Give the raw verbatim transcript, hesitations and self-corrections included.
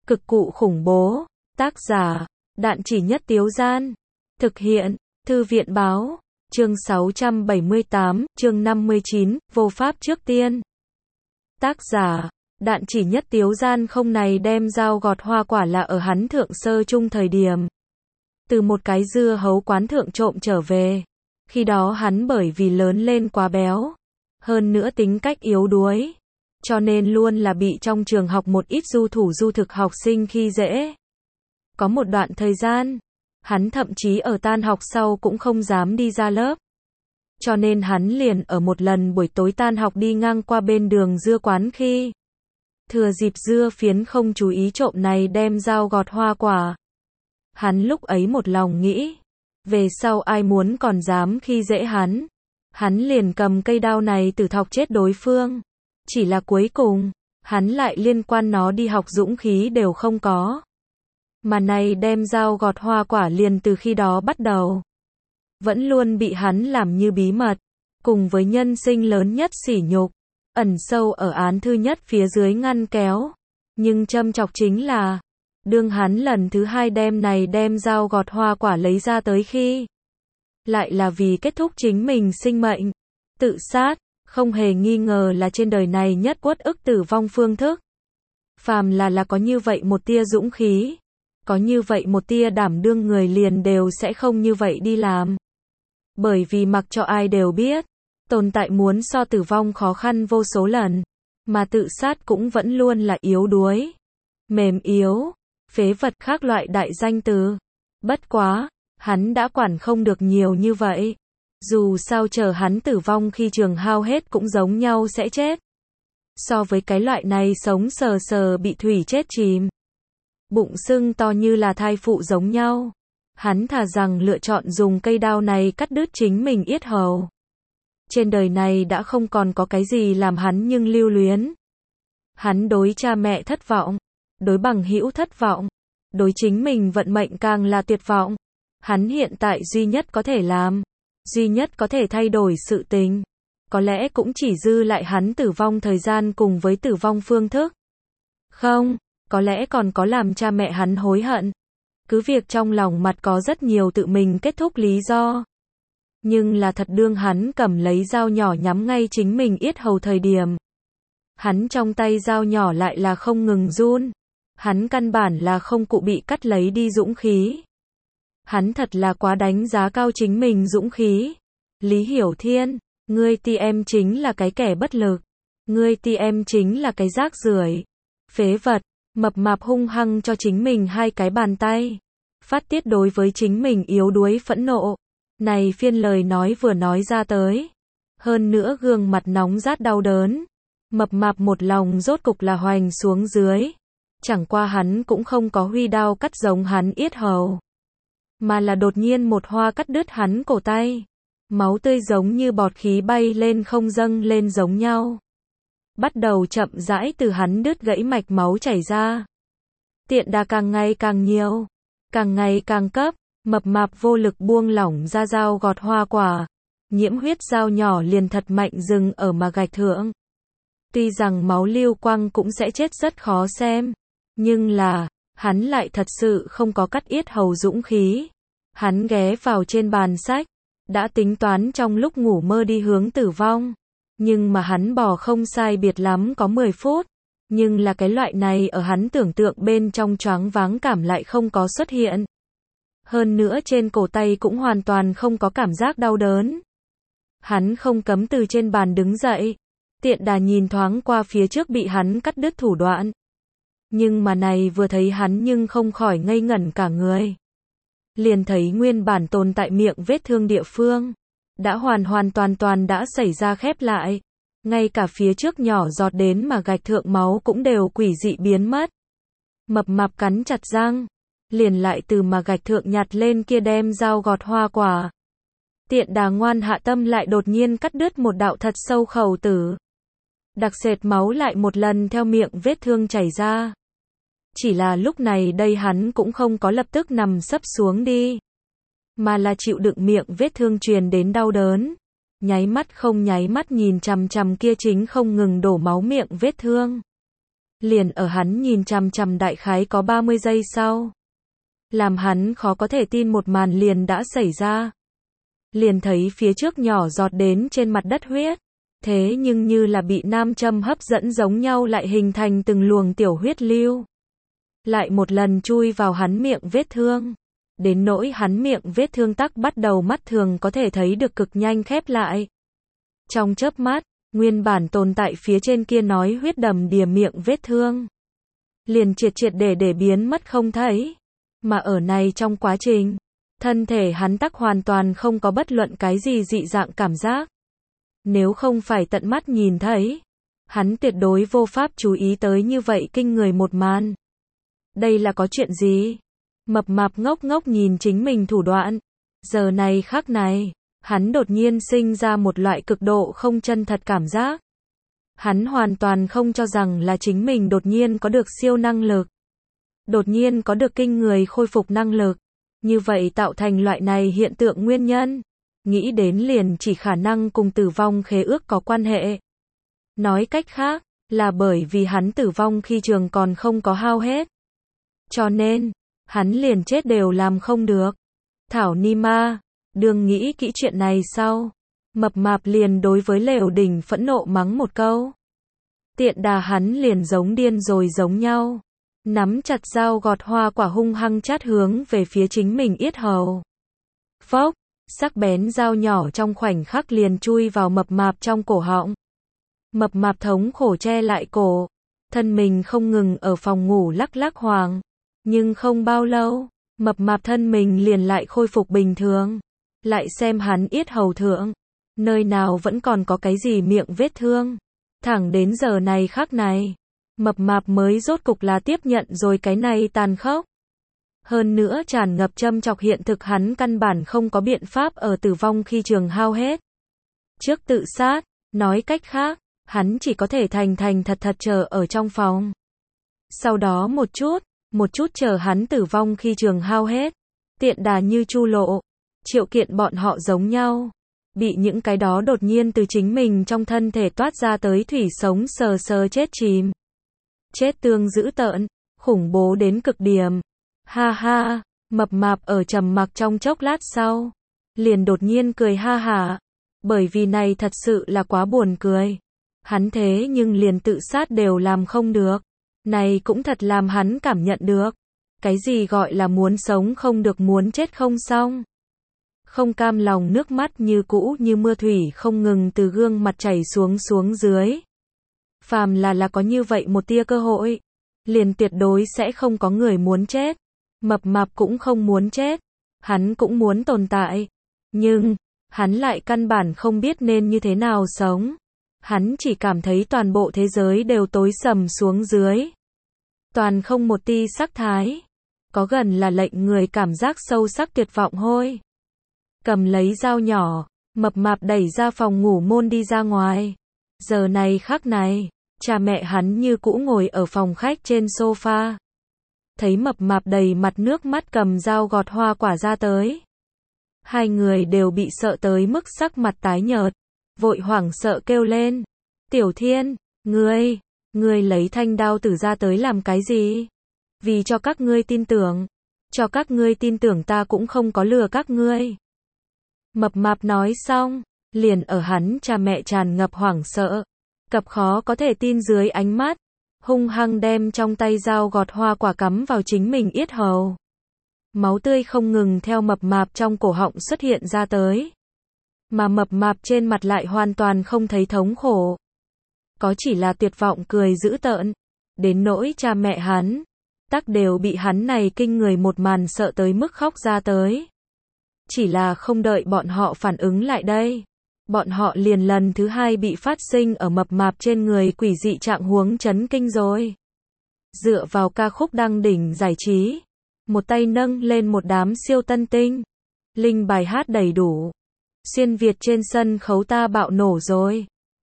Cực cụ khủng bố. Tác giả, Đạn Chỉ Nhất Tiếu Gian. Thực hiện, Thư viện Báo. Chương sáu trăm bảy mươi tám, chương năm mươi chín, vô pháp trước tiên. Tác giả, Đạn Chỉ Nhất Tiếu Gian. Không này đem dao gọt hoa quả là ở hắn thượng sơ chung thời điểm. Từ một cái dưa hấu quán thượng trộm trở về. Khi đó hắn bởi vì lớn lên quá béo. Hơn nữa tính cách yếu đuối. Cho nên luôn là bị trong trường học một ít du thủ du thực học sinh khi dễ. Có một đoạn thời gian, hắn thậm chí ở tan học sau cũng không dám đi ra lớp. Cho nên hắn liền ở một lần buổi tối tan học đi ngang qua bên đường dưa quán khi thừa dịp dưa phiến không chú ý trộm này đem dao gọt hoa quả. Hắn lúc ấy một lòng nghĩ, về sau ai muốn còn dám khi dễ hắn. Hắn liền cầm cây đao này tử thọc chết đối phương. Chỉ là cuối cùng, hắn lại liên quan nó đi học dũng khí đều không có. Mà này đem dao gọt hoa quả liền từ khi đó bắt đầu. Vẫn luôn bị hắn làm như bí mật. Cùng với nhân sinh lớn nhất sỉ nhục. Ẩn sâu ở án thư nhất phía dưới ngăn kéo. Nhưng châm chọc chính là, đương hắn lần thứ hai đem này đem dao gọt hoa quả lấy ra tới khi. Lại là vì kết thúc chính mình sinh mệnh. Tự sát. Không hề nghi ngờ là trên đời này nhất uất ức tử vong phương thức. Phàm là là có như vậy một tia dũng khí. Có như vậy một tia đảm đương người liền đều sẽ không như vậy đi làm. Bởi vì mặc cho ai đều biết, tồn tại muốn so tử vong khó khăn vô số lần. Mà tự sát cũng vẫn luôn là yếu đuối. Mềm yếu, phế vật khác loại đại danh từ. Bất quá, hắn đã quản không được nhiều như vậy. Dù sao chờ hắn tử vong khi trường hao hết cũng giống nhau sẽ chết. So với cái loại này sống sờ sờ bị thủy chết chìm. Bụng sưng to như là thai phụ giống nhau. Hắn thà rằng lựa chọn dùng cây đao này cắt đứt chính mình yết hầu. Trên đời này đã không còn có cái gì làm hắn nhưng lưu luyến. Hắn đối cha mẹ thất vọng. Đối bằng hữu thất vọng. Đối chính mình vận mệnh càng là tuyệt vọng. Hắn hiện tại duy nhất có thể làm. Duy nhất có thể thay đổi sự tình. Có lẽ cũng chỉ dư lại hắn tử vong thời gian cùng với tử vong phương thức. Không, có lẽ còn có làm cha mẹ hắn hối hận. Cứ việc trong lòng mặt có rất nhiều tự mình kết thúc lý do. Nhưng là thật đương hắn cầm lấy dao nhỏ nhắm ngay chính mình yết hầu thời điểm. Hắn trong tay dao nhỏ lại là không ngừng run. Hắn căn bản là không cụ bị cắt lấy đi dũng khí. Hắn thật là quá đánh giá cao chính mình dũng khí. Lý Hiểu Thiên, ngươi ti em chính là cái kẻ bất lực. Ngươi ti em chính là cái rác rưởi. Phế vật, mập mạp hung hăng cho chính mình hai cái bàn tay. Phát tiết đối với chính mình yếu đuối phẫn nộ. Này phiên lời nói vừa nói ra tới. Hơn nữa gương mặt nóng rát đau đớn. Mập mạp một lòng rốt cục là hoành xuống dưới. Chẳng qua hắn cũng không có huy đao cắt giống hắn yết hầu. Mà là đột nhiên một hoa cắt đứt hắn cổ tay. Máu tươi giống như bọt khí bay lên không dâng lên giống nhau. Bắt đầu chậm rãi từ hắn đứt gãy mạch máu chảy ra. Tiện đà càng ngày càng nhiều. Càng ngày càng cấp. Mập mạp vô lực buông lỏng ra dao gọt hoa quả. Nhiễm huyết dao nhỏ liền thật mạnh dừng ở mà gạch thượng. Tuy rằng máu lưu quang cũng sẽ chết rất khó xem. Nhưng là, hắn lại thật sự không có cắt yết hầu dũng khí. Hắn ghé vào trên bàn sách. Đã tính toán trong lúc ngủ mơ đi hướng tử vong. Nhưng mà hắn bò không sai biệt lắm có mười phút. Nhưng là cái loại này ở hắn tưởng tượng bên trong choáng váng cảm lại không có xuất hiện. Hơn nữa trên cổ tay cũng hoàn toàn không có cảm giác đau đớn. Hắn không cấm từ trên bàn đứng dậy. Tiện đà nhìn thoáng qua phía trước bị hắn cắt đứt thủ đoạn. Nhưng mà này vừa thấy hắn nhưng không khỏi ngây ngẩn cả người. Liền thấy nguyên bản tồn tại miệng vết thương địa phương. Đã hoàn hoàn toàn toàn đã xảy ra khép lại. Ngay cả phía trước nhỏ giọt đến mà gạch thượng máu cũng đều quỷ dị biến mất. Mập mạp cắn chặt răng. Liền lại từ mà gạch thượng nhặt lên kia đem dao gọt hoa quả. Tiện đà ngoan hạ tâm lại đột nhiên cắt đứt một đạo thật sâu khẩu tử. Đặc sệt máu lại một lần theo miệng vết thương chảy ra. Chỉ là lúc này đây hắn cũng không có lập tức nằm sấp xuống đi. Mà là chịu đựng miệng vết thương truyền đến đau đớn. Nháy mắt không nháy mắt nhìn chằm chằm kia chính không ngừng đổ máu miệng vết thương. Liền ở hắn nhìn chằm chằm đại khái có ba mươi giây sau. Làm hắn khó có thể tin một màn liền đã xảy ra. Liền thấy phía trước nhỏ giọt đến trên mặt đất huyết. Thế nhưng như là bị nam châm hấp dẫn giống nhau lại hình thành từng luồng tiểu huyết lưu. Lại một lần chui vào hắn miệng vết thương. Đến nỗi hắn miệng vết thương tắc bắt đầu mắt thường có thể thấy được cực nhanh khép lại. Trong chớp mắt, nguyên bản tồn tại phía trên kia nói huyết đầm đìa miệng vết thương. Liền triệt triệt để để biến mất không thấy. Mà ở này trong quá trình, thân thể hắn tắc hoàn toàn không có bất luận cái gì dị dạng cảm giác. Nếu không phải tận mắt nhìn thấy, hắn tuyệt đối vô pháp chú ý tới như vậy kinh người một màn. Đây là có chuyện gì? Mập mạp ngốc ngốc nhìn chính mình thủ đoạn. Giờ này khắc này, hắn đột nhiên sinh ra một loại cực độ không chân thật cảm giác. Hắn hoàn toàn không cho rằng là chính mình đột nhiên có được siêu năng lực. Đột nhiên có được kinh người khôi phục năng lực. Như vậy tạo thành loại này hiện tượng nguyên nhân. Nghĩ đến liền chỉ khả năng cùng tử vong khế ước có quan hệ. Nói cách khác, là bởi vì hắn tử vong khi trường còn không có hao hết. Cho nên, hắn liền chết đều làm không được. Thảo ni ma, đừng nghĩ kỹ chuyện này sau. Mập mạp liền đối với Lều Đình phẫn nộ mắng một câu. Tiện đà hắn liền giống điên rồi giống nhau. Nắm chặt dao gọt hoa quả hung hăng chát hướng về phía chính mình yết hầu. Phốc, sắc bén dao nhỏ trong khoảnh khắc liền chui vào mập mạp trong cổ họng. Mập mạp thống khổ che lại cổ. Thân mình không ngừng ở phòng ngủ lắc lắc hoàng. Nhưng không bao lâu, mập mạp thân mình liền lại khôi phục bình thường. Lại xem hắn yết hầu thượng. Nơi nào vẫn còn có cái gì miệng vết thương. Thẳng đến giờ này khắc này. Mập mạp mới rốt cục là tiếp nhận rồi cái này tàn khốc. Hơn nữa tràn ngập châm chọc hiện thực hắn căn bản không có biện pháp ở tử vong khi trường hao hết. Trước tự sát, nói cách khác, hắn chỉ có thể thành thành thật thật chờ ở trong phòng. Sau đó một chút, một chút chờ hắn tử vong khi trường hao hết. Tiện đà như Chu Lộ, Triệu Kiện bọn họ giống nhau. Bị những cái đó đột nhiên từ chính mình trong thân thể toát ra tới thủy sống sờ sờ chết chìm. Chết tương dữ tợn, khủng bố đến cực điểm. Ha ha, mập mạp ở trầm mặc trong chốc lát sau. Liền đột nhiên cười ha hả. Bởi vì này thật sự là quá buồn cười. Hắn thế nhưng liền tự sát đều làm không được. Này cũng thật làm hắn cảm nhận được. Cái gì gọi là muốn sống không được muốn chết không xong. Không cam lòng nước mắt như cũ như mưa thủy không ngừng từ gương mặt chảy xuống xuống dưới. Phàm là là có như vậy một tia cơ hội. Liền tuyệt đối sẽ không có người muốn chết. Mập mạp cũng không muốn chết. Hắn cũng muốn tồn tại. Nhưng, hắn lại căn bản không biết nên như thế nào sống. Hắn chỉ cảm thấy toàn bộ thế giới đều tối sầm xuống dưới. Toàn không một ti sắc thái. Có gần là lệnh người cảm giác sâu sắc tuyệt vọng hôi. Cầm lấy dao nhỏ, mập mạp đẩy ra phòng ngủ môn đi ra ngoài. Giờ này khắc này, cha mẹ hắn như cũ ngồi ở phòng khách trên sofa. Thấy mập mạp đầy mặt nước mắt cầm dao gọt hoa quả ra tới. Hai người đều bị sợ tới mức sắc mặt tái nhợt. Vội hoảng sợ kêu lên. Tiểu Thiên, ngươi, ngươi lấy thanh đao tử ra tới làm cái gì? Vì cho các ngươi tin tưởng. Cho các ngươi tin tưởng ta cũng không có lừa các ngươi. Mập mạp nói xong, liền ở hắn cha mẹ tràn ngập hoảng sợ. Cặp khó có thể tin dưới ánh mắt. Hung hăng đem trong tay dao gọt hoa quả cắm vào chính mình yết hầu. Máu tươi không ngừng theo mập mạp trong cổ họng xuất hiện ra tới. Mà mập mạp trên mặt lại hoàn toàn không thấy thống khổ. Có chỉ là tuyệt vọng cười dữ tợn. Đến nỗi cha mẹ hắn, tắc đều bị hắn này kinh người một màn sợ tới mức khóc ra tới. Chỉ là không đợi bọn họ phản ứng lại đây. Bọn họ liền lần thứ hai bị phát sinh ở mập mạp trên người quỷ dị trạng huống chấn kinh rồi. Dựa vào ca khúc đăng đỉnh giải trí. Một tay nâng lên một đám siêu tân tinh. Linh bài hát đầy đủ. Xuyên Việt trên sân khấu ta bạo nổ rồi.